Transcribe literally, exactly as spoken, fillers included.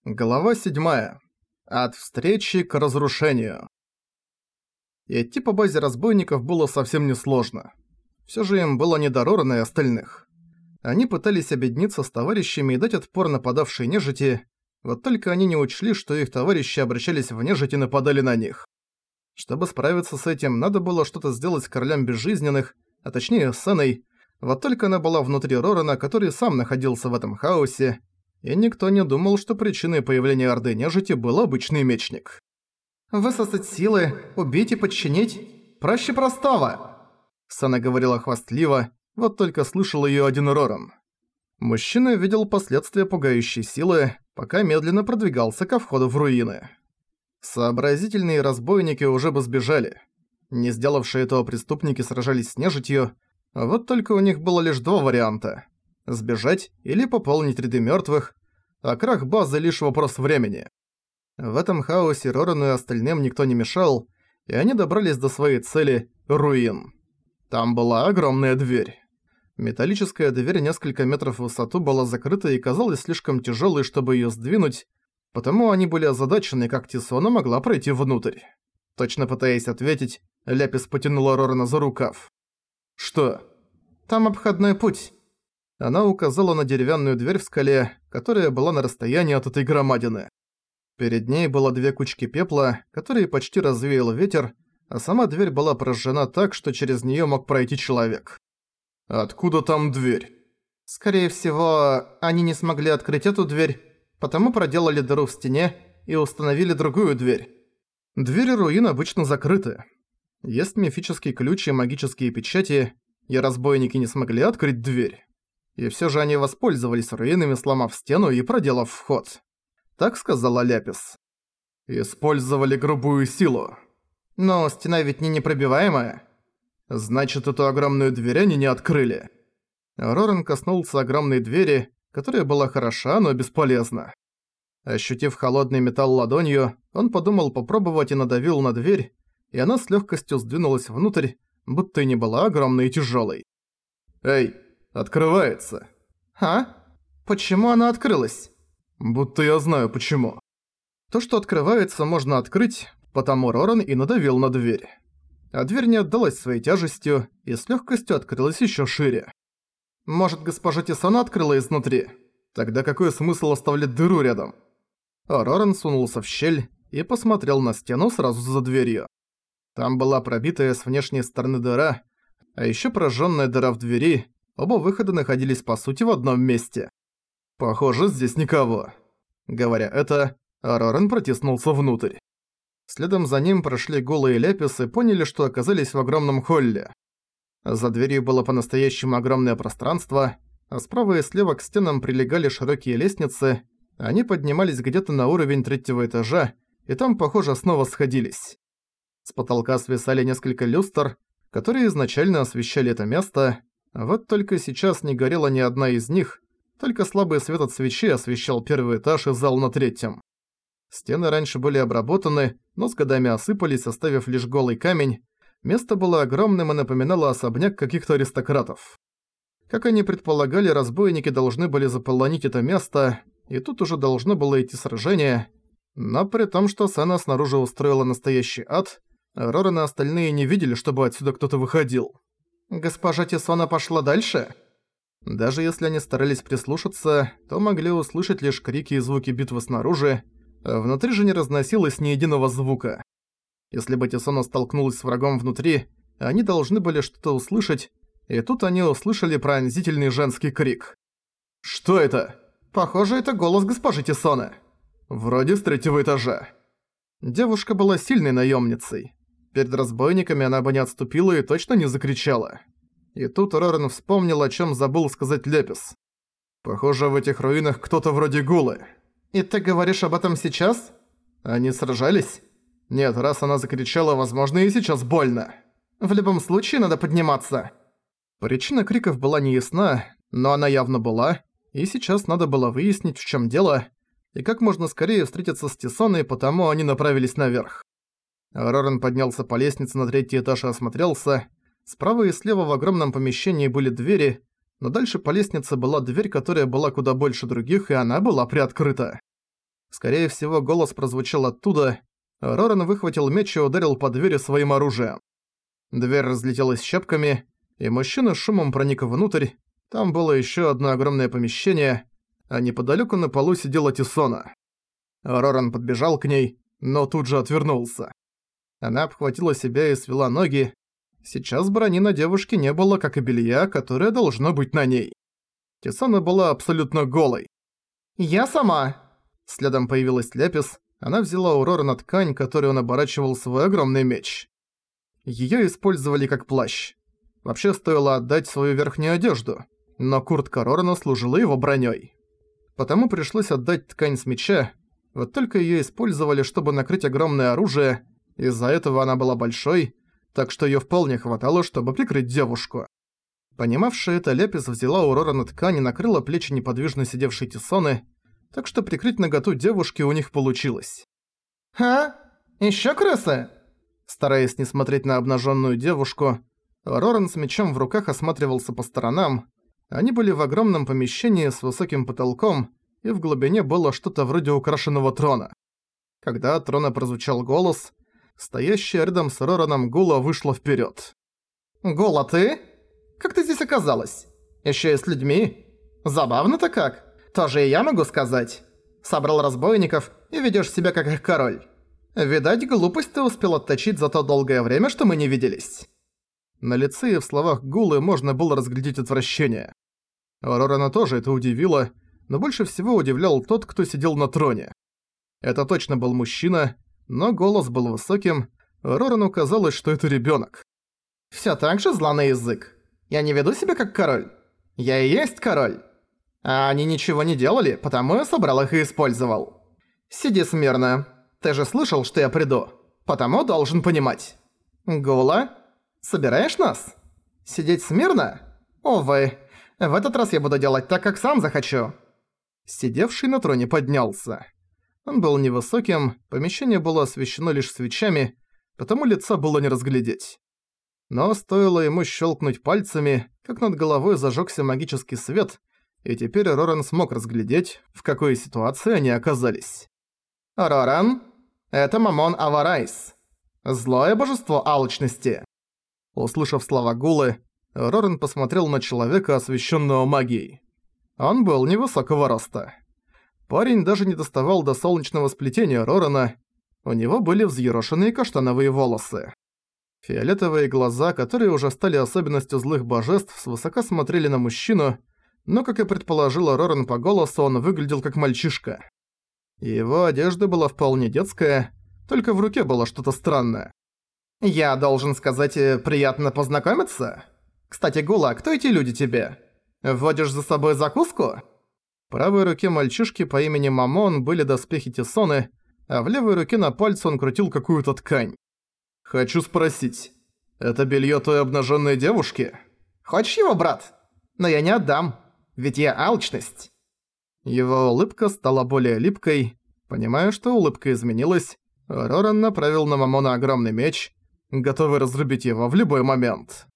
Глава седьмая. От встречи к разрушению. Идти по базе разбойников было совсем несложно. Всё же им было не до Рорана и остальных. Они пытались объединиться с товарищами и дать отпор нападавшей нежити, вот только они не учли, что их товарищи обращались в нежить и нападали на них. Чтобы справиться с этим, надо было что-то сделать с королем безжизненных, а точнее с Энной, вот только она была внутри Рорана, который сам находился в этом хаосе, и никто не думал, что причиной появления Орды Нежити был обычный мечник. «Высосать силы, убить и подчинить? Проще простого!» Сана говорила хвастливо, вот только слышал её один Роран. Мужчина видел последствия пугающей силы, пока медленно продвигался ко входу в руины. Сообразительные разбойники уже бы сбежали. Не сделавшие этого преступники сражались с нежитью, вот только у них было лишь два варианта. Сбежать или пополнить ряды мёртвых, а крах базы лишь вопрос времени. В этом хаосе Рорану и остальным никто не мешал, и они добрались до своей цели – руин. Там была огромная дверь. Металлическая дверь несколько метров в высоту была закрыта и казалась слишком тяжёлой, чтобы её сдвинуть, потому они были озадачены, как Тисона могла пройти внутрь. Точно пытаясь ответить, Ляпис потянула Рорана за рукав. «Что?» «Там обходной путь». Она указала на деревянную дверь в скале, которая была на расстоянии от этой громадины. Перед ней было две кучки пепла, которые почти развеял ветер, а сама дверь была прожжена так, что через неё мог пройти человек. «Откуда там дверь?» «Скорее всего, они не смогли открыть эту дверь, потому проделали дыру в стене и установили другую дверь. Двери руин обычно закрыты. Есть мифический ключ и магические печати, и разбойники не смогли открыть дверь. И всё же они воспользовались руинами, сломав стену и проделав вход. Так сказала Ляпис. Использовали грубую силу. Но стена ведь не непробиваемая. Значит, эту огромную дверь они не открыли. Роран коснулся огромной двери, которая была хороша, но бесполезна. Ощутив холодный металл ладонью, он подумал попробовать и надавил на дверь, и она с лёгкостью сдвинулась внутрь, будто и не была огромной и тяжёлой. «Эй, открывается!» «А? Почему она открылась?» «Будто я знаю почему». То, что открывается, можно открыть, потому Роран и надавил на дверь. А дверь не отдалась своей тяжестью и с лёгкостью открылась ещё шире. «Может, госпожа Тисона открыла изнутри? Тогда какой смысл оставлять дыру рядом?» А Роран сунулся в щель и посмотрел на стену сразу за дверью. Там была пробитая с внешней стороны дыра, а ещё прожжённая дыра в двери. Оба выхода находились по сути в одном месте. «Похоже, здесь никого». Говоря это, Роран протиснулся внутрь. Следом за ним прошли голые Ляпис и поняли, что оказались в огромном холле. За дверью было по-настоящему огромное пространство, а справа и слева к стенам прилегали широкие лестницы, они поднимались где-то на уровень третьего этажа, и там, похоже, снова сходились. С потолка свисали несколько люстр, которые изначально освещали это место, а вот только сейчас не горела ни одна из них, только слабый свет от свечи освещал первый этаж и зал на третьем. Стены раньше были обработаны, но с годами осыпались, оставив лишь голый камень. Место было огромным и напоминало особняк каких-то аристократов. Как они предполагали, разбойники должны были заполонить это место, и тут уже должно было идти сражение, но при том, что Сана снаружи устроила настоящий ад, Роран и остальные не видели, чтобы отсюда кто-то выходил. «Госпожа Тисона пошла дальше?» Даже если они старались прислушаться, то могли услышать лишь крики и звуки битвы снаружи, а внутри же не разносилось ни единого звука. Если бы Тисона столкнулась с врагом внутри, они должны были что-то услышать, и тут они услышали пронзительный женский крик. «Что это?» «Похоже, это голос госпожи Тисоны». «Вроде с третьего этажа». Девушка была сильной наемницей. Перед разбойниками она бы не отступила и точно не закричала. И тут Роран вспомнил, о чем забыл сказать Ляпис. «Похоже, в этих руинах кто-то вроде Гулы». «И ты говоришь об этом сейчас?» «Они сражались?» «Нет, раз она закричала, возможно, и сейчас больно». «В любом случае надо подниматься». Причина криков была неясна, но она явно была, и сейчас надо было выяснить, в чем дело, и как можно скорее встретиться с Тисоной, потому они направились наверх. Роран поднялся по лестнице на третий этаж и осмотрелся. Справа и слева в огромном помещении были двери, но дальше по лестнице была дверь, которая была куда больше других, и она была приоткрыта. Скорее всего, голос прозвучал оттуда. Роран выхватил меч и ударил по двери своим оружием. Дверь разлетелась щепками, и мужчина с шумом проник внутрь. Там было еще одно огромное помещение, а неподалеку на полу сидела Тисона. Роран подбежал к ней, но тут же отвернулся. Она обхватила себя и свела ноги. Сейчас брони на девушке не было, как и белья, которое должно быть на ней. Тисона была абсолютно голой. «Я сама!» Следом появилась Лепис. Она взяла у Рорана ткань, которой он оборачивал свой огромный меч. Её использовали как плащ. Вообще стоило отдать свою верхнюю одежду, но куртка Рорана служила его бронёй. Потому пришлось отдать ткань с меча, вот только её использовали, чтобы накрыть огромное оружие, из-за этого она была большой, так что её вполне хватало, чтобы прикрыть девушку. Понимавшая это, Лепис взяла у Рорана ткань и накрыла плечи неподвижно сидевшей Тисоны, так что прикрыть наготу девушки у них получилось. «А? Ещё крысы?» Стараясь не смотреть на обнаженную девушку, Роран с мечом в руках осматривался по сторонам. Они были в огромном помещении с высоким потолком, и в глубине было что-то вроде украшенного трона. Когда от трона прозвучал голос, стоящая рядом с Рораном Гула вышла вперед. «Гула, ты? Как ты здесь оказалась? Ещё и с людьми? Забавно-то как? Тоже и я могу сказать. Собрал разбойников и ведёшь себя как их король. Видать, глупость ты успел отточить за то долгое время, что мы не виделись». На лице и в словах Гулы можно было разглядеть отвращение. Рорана тоже это удивило, но больше всего удивлял тот, кто сидел на троне. Это точно был мужчина, но голос был высоким, Рорану казалось, что это ребёнок. «Всё так же зла на язык. Я не веду себя как король. Я и есть король. А они ничего не делали, потому я собрал их и использовал. Сиди смирно. Ты же слышал, что я приду, потому должен понимать. Гула, собираешь нас? Сидеть смирно? Увы, в этот раз я буду делать так, как сам захочу». Сидевший на троне поднялся. Он был невысоким, помещение было освещено лишь свечами, потому лица было не разглядеть. Но стоило ему щелкнуть пальцами, как над головой зажёгся магический свет, и теперь Роран смог разглядеть, в какой ситуации они оказались. «Роран, это Мамон Аварайс, злое божество алчности». Услышав слова Гулы, Роран посмотрел на человека, освещенного магией. Он был невысокого роста. Парень даже не доставал до солнечного сплетения Рорана, у него были взъерошенные каштановые волосы. Фиолетовые глаза, которые уже стали особенностью злых божеств, свысока смотрели на мужчину, но, как и предположила Роран по голосу, он выглядел как мальчишка. Его одежда была вполне детская, только в руке было что-то странное. «Я должен сказать, приятно познакомиться? Кстати, Гула, кто эти люди тебе? Вводишь за собой закуску?» В правой руке мальчишки по имени Мамон были доспехи Тисоны, а в левой руке на пальце он крутил какую-то ткань. «Хочу спросить, это белье той обнаженной девушки?» «Хочешь его, брат? Но я не отдам, ведь я алчность». Его улыбка стала более липкой. Понимая, что улыбка изменилась, Роран направил на Мамона огромный меч, готовый разрубить его в любой момент.